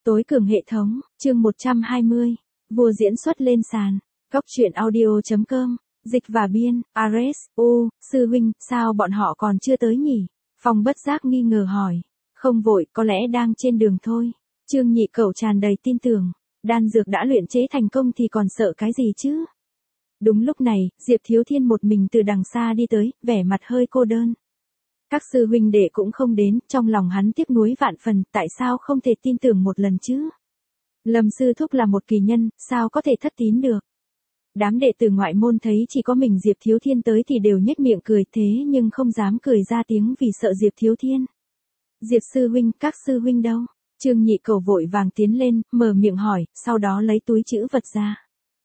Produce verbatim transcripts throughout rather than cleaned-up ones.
Tối cường hệ thống, chương một trăm hai mươi. Vua diễn xuất lên sàn. Góc truyện audio.com. Dịch và biên, Ares, U, sư huynh, sao bọn họ còn chưa tới nhỉ? Phong bất giác nghi ngờ hỏi. Không vội, có lẽ đang trên đường thôi. Trương Nhị Cẩu tràn đầy tin tưởng. Đan dược đã luyện chế thành công thì còn sợ cái gì chứ? Đúng lúc này, Diệp Thiếu Thiên một mình từ đằng xa đi tới, vẻ mặt hơi cô đơn. Các sư huynh đệ cũng không đến, trong lòng hắn tiếc nuối vạn phần, tại sao không thể tin tưởng một lần chứ? Lâm sư thúc là một kỳ nhân, sao có thể thất tín được? Đám đệ tử ngoại môn thấy chỉ có mình Diệp Thiếu Thiên tới thì đều nhếch miệng cười, thế nhưng không dám cười ra tiếng vì sợ Diệp Thiếu Thiên. Diệp sư huynh, các sư huynh đâu? Trương Nhị Cẩu vội vàng tiến lên, mở miệng hỏi, sau đó lấy túi trữ vật ra.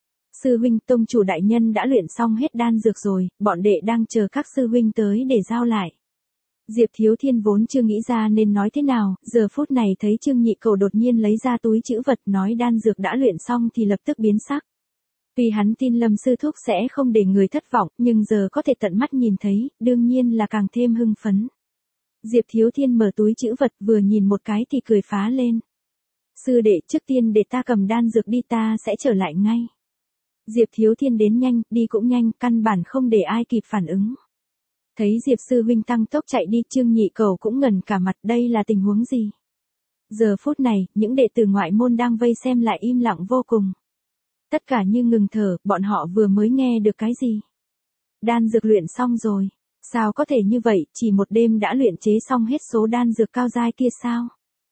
Sư huynh, tông chủ đại nhân đã luyện xong hết đan dược rồi, bọn đệ đang chờ các sư huynh tới để giao lại. Diệp Thiếu Thiên vốn chưa nghĩ ra nên nói thế nào, giờ phút này thấy Trương Nhị Cẩu đột nhiên lấy ra túi trữ vật nói đan dược đã luyện xong thì lập tức biến sắc. Tuy hắn tin Lâm sư thúc sẽ không để người thất vọng, nhưng giờ có thể tận mắt nhìn thấy, đương nhiên là càng thêm hưng phấn. Diệp Thiếu Thiên mở túi trữ vật vừa nhìn một cái thì cười phá lên. Sư đệ, trước tiên để ta cầm đan dược đi, ta sẽ trở lại ngay. Diệp Thiếu Thiên đến nhanh, đi cũng nhanh, căn bản không để ai kịp phản ứng. Thấy Diệp sư huynh tăng tốc chạy đi, Trương Nhị Cẩu cũng ngẩn cả mặt, đây là tình huống gì? Giờ phút này, những đệ tử ngoại môn đang vây xem lại im lặng vô cùng. Tất cả như ngừng thở, bọn họ vừa mới nghe được cái gì? Đan dược luyện xong rồi. Sao có thể như vậy, chỉ một đêm đã luyện chế xong hết số đan dược cao giai kia sao?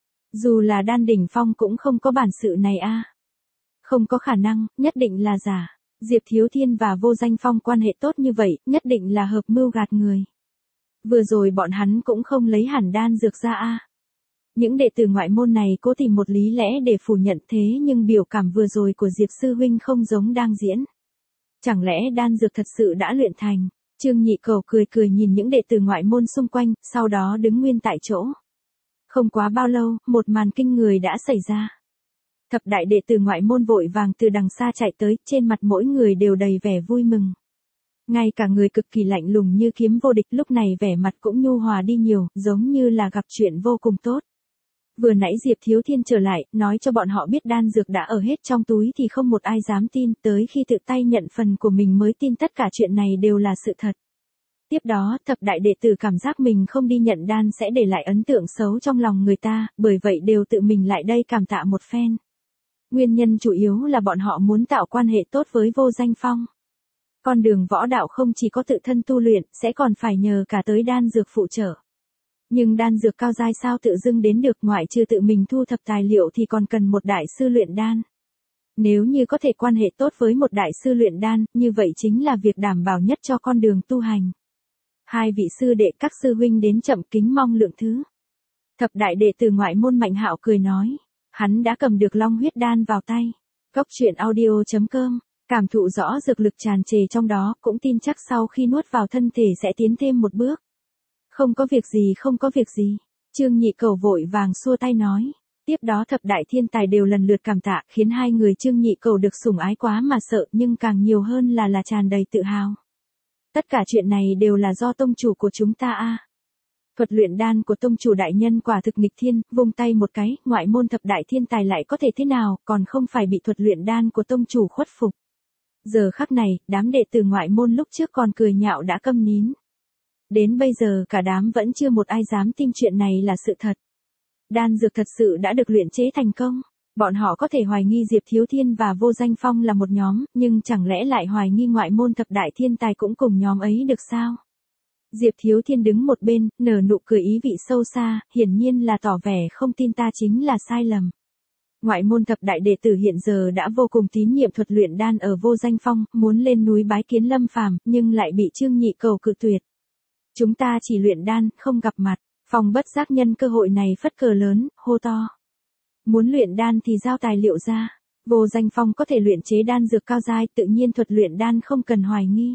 Dù là đan đỉnh phong cũng không có bản sự này a. Không có khả năng, nhất định là giả. Diệp Thiếu Thiên và Vô Danh Phong quan hệ tốt như vậy, nhất định là hợp mưu gạt người. Vừa rồi bọn hắn cũng không lấy hẳn đan dược ra a. Những đệ tử ngoại môn này cố tìm một lý lẽ để phủ nhận, thế nhưng biểu cảm vừa rồi của Diệp sư huynh không giống đang diễn. Chẳng lẽ đan dược thật sự đã luyện thành? Trương Nhị Cẩu cười cười nhìn những đệ tử ngoại môn xung quanh, sau đó đứng nguyên tại chỗ. Không quá bao lâu, một màn kinh người đã xảy ra. Thập đại đệ tử ngoại môn vội vàng từ đằng xa chạy tới, trên mặt mỗi người đều đầy vẻ vui mừng. Ngay cả người cực kỳ lạnh lùng như Kiếm Vô Địch lúc này vẻ mặt cũng nhu hòa đi nhiều, giống như là gặp chuyện vô cùng tốt. Vừa nãy Diệp Thiếu Thiên trở lại, nói cho bọn họ biết đan dược đã ở hết trong túi thì không một ai dám tin, tới khi tự tay nhận phần của mình mới tin tất cả chuyện này đều là sự thật. Tiếp đó, thập đại đệ tử cảm giác mình không đi nhận đan sẽ để lại ấn tượng xấu trong lòng người ta, bởi vậy đều tự mình lại đây cảm tạ một phen. Nguyên nhân chủ yếu là bọn họ muốn tạo quan hệ tốt với Vô Danh Phong. Con đường võ đạo không chỉ có tự thân tu luyện, sẽ còn phải nhờ cả tới đan dược phụ trợ. Nhưng đan dược cao giai sao tự dưng đến được, ngoại trừ tự mình thu thập tài liệu thì còn cần một đại sư luyện đan. Nếu như có thể quan hệ tốt với một đại sư luyện đan, như vậy chính là việc đảm bảo nhất cho con đường tu hành. Hai vị sư đệ các sư huynh đến chậm, kính mong lượng thứ. Thập đại đệ tử ngoại môn Mạnh Hạo cười nói. Hắn đã cầm được long huyết đan vào tay. Góc truyện audio.com. Cảm thụ rõ dược lực tràn trề trong đó, cũng tin chắc sau khi nuốt vào thân thể sẽ tiến thêm một bước. Không có việc gì, không có việc gì. Trương Nhị Cẩu vội vàng xua tay nói. Tiếp đó thập đại thiên tài đều lần lượt cảm tạ, khiến hai người Trương Nhị Cẩu được sủng ái quá mà sợ, nhưng càng nhiều hơn là là tràn đầy tự hào. Tất cả chuyện này đều là do tông chủ của chúng ta a. Thuật luyện đan của tông chủ đại nhân quả thực nghịch thiên, vung tay một cái, ngoại môn thập đại thiên tài lại có thể thế nào, còn không phải bị thuật luyện đan của tông chủ khuất phục. Giờ khắc này, đám đệ tử ngoại môn lúc trước còn cười nhạo đã câm nín. Đến bây giờ cả đám vẫn chưa một ai dám tin chuyện này là sự thật. Đan dược thật sự đã được luyện chế thành công. Bọn họ có thể hoài nghi Diệp Thiếu Thiên và Vô Danh Phong là một nhóm, nhưng chẳng lẽ lại hoài nghi ngoại môn thập đại thiên tài cũng cùng nhóm ấy được sao? Diệp Thiếu Thiên đứng một bên, nở nụ cười ý vị sâu xa, hiển nhiên là tỏ vẻ không tin ta chính là sai lầm. Ngoại môn thập đại đệ tử hiện giờ đã vô cùng tín nhiệm thuật luyện đan ở Vô Danh Phong, muốn lên núi bái kiến Lâm Phàm, nhưng lại bị Trương Nhị Cẩu cự tuyệt. Chúng ta chỉ luyện đan, không gặp mặt. Phong bất giác nhân cơ hội này phất cờ lớn, hô to. Muốn luyện đan thì giao tài liệu ra. Vô Danh Phong có thể luyện chế đan dược cao giai, tự nhiên thuật luyện đan không cần hoài nghi.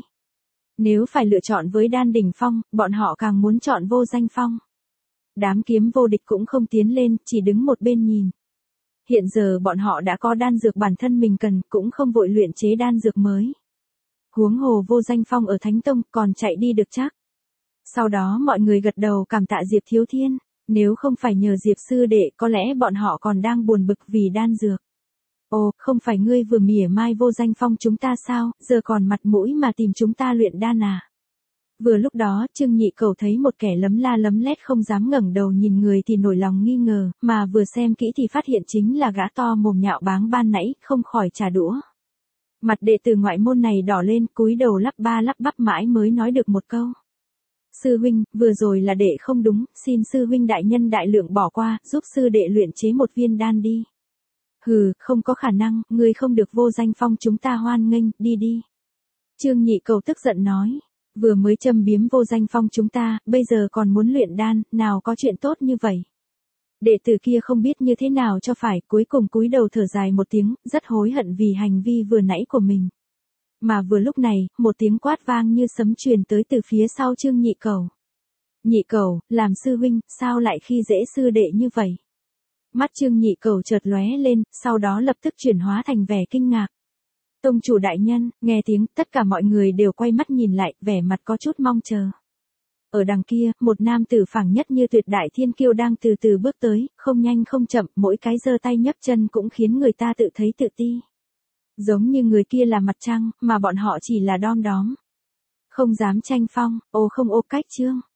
Nếu phải lựa chọn với đan đỉnh phong, bọn họ càng muốn chọn Vô Danh Phong. Đám Kiếm Vô Địch cũng không tiến lên, chỉ đứng một bên nhìn. Hiện giờ bọn họ đã có đan dược bản thân mình cần, cũng không vội luyện chế đan dược mới. Huống hồ Vô Danh Phong ở Thánh Tông còn chạy đi được chắc. Sau đó mọi người gật đầu cảm tạ Diệp Thiếu Thiên. Nếu không phải nhờ Diệp sư đệ có lẽ bọn họ còn đang buồn bực vì đan dược. Ồ, không phải ngươi vừa mỉa mai Vô Danh Phong chúng ta sao, giờ còn mặt mũi mà tìm chúng ta luyện đan à? Vừa lúc đó, Trương Nhị Cẩu thấy một kẻ lấm la lấm lét không dám ngẩng đầu nhìn người thì nổi lòng nghi ngờ, mà vừa xem kỹ thì phát hiện chính là gã to mồm nhạo báng ban nãy, không khỏi trả đũa. Mặt đệ tử ngoại môn này đỏ lên, cúi đầu lắp ba lắp bắp mãi mới nói được một câu. Sư huynh, vừa rồi là đệ không đúng, xin sư huynh đại nhân đại lượng bỏ qua, giúp sư đệ luyện chế một viên đan đi. Hừ, không có khả năng, ngươi không được Vô Danh Phong chúng ta hoan nghênh, đi đi. Trương Nhị Cẩu tức giận nói, vừa mới châm biếm Vô Danh Phong chúng ta, bây giờ còn muốn luyện đan, nào có chuyện tốt như vậy. Đệ tử kia không biết như thế nào cho phải, cuối cùng cúi đầu thở dài một tiếng, rất hối hận vì hành vi vừa nãy của mình. Mà vừa lúc này, một tiếng quát vang như sấm truyền tới từ phía sau Trương Nhị Cẩu. Nhị Cẩu, làm sư huynh, sao lại khi dễ sư đệ như vậy? Mắt Trương Nhị Cẩu chợt lóe lên, sau đó lập tức chuyển hóa thành vẻ kinh ngạc. Tông chủ đại nhân, nghe tiếng, tất cả mọi người đều quay mắt nhìn lại, vẻ mặt có chút mong chờ. Ở đằng kia, một nam tử phảng nhất như tuyệt đại thiên kiêu đang từ từ bước tới, không nhanh không chậm, mỗi cái giơ tay nhấc chân cũng khiến người ta tự thấy tự ti. Giống như người kia là mặt trăng, mà bọn họ chỉ là đom đóm. Không dám tranh phong, ô không ô cách chương.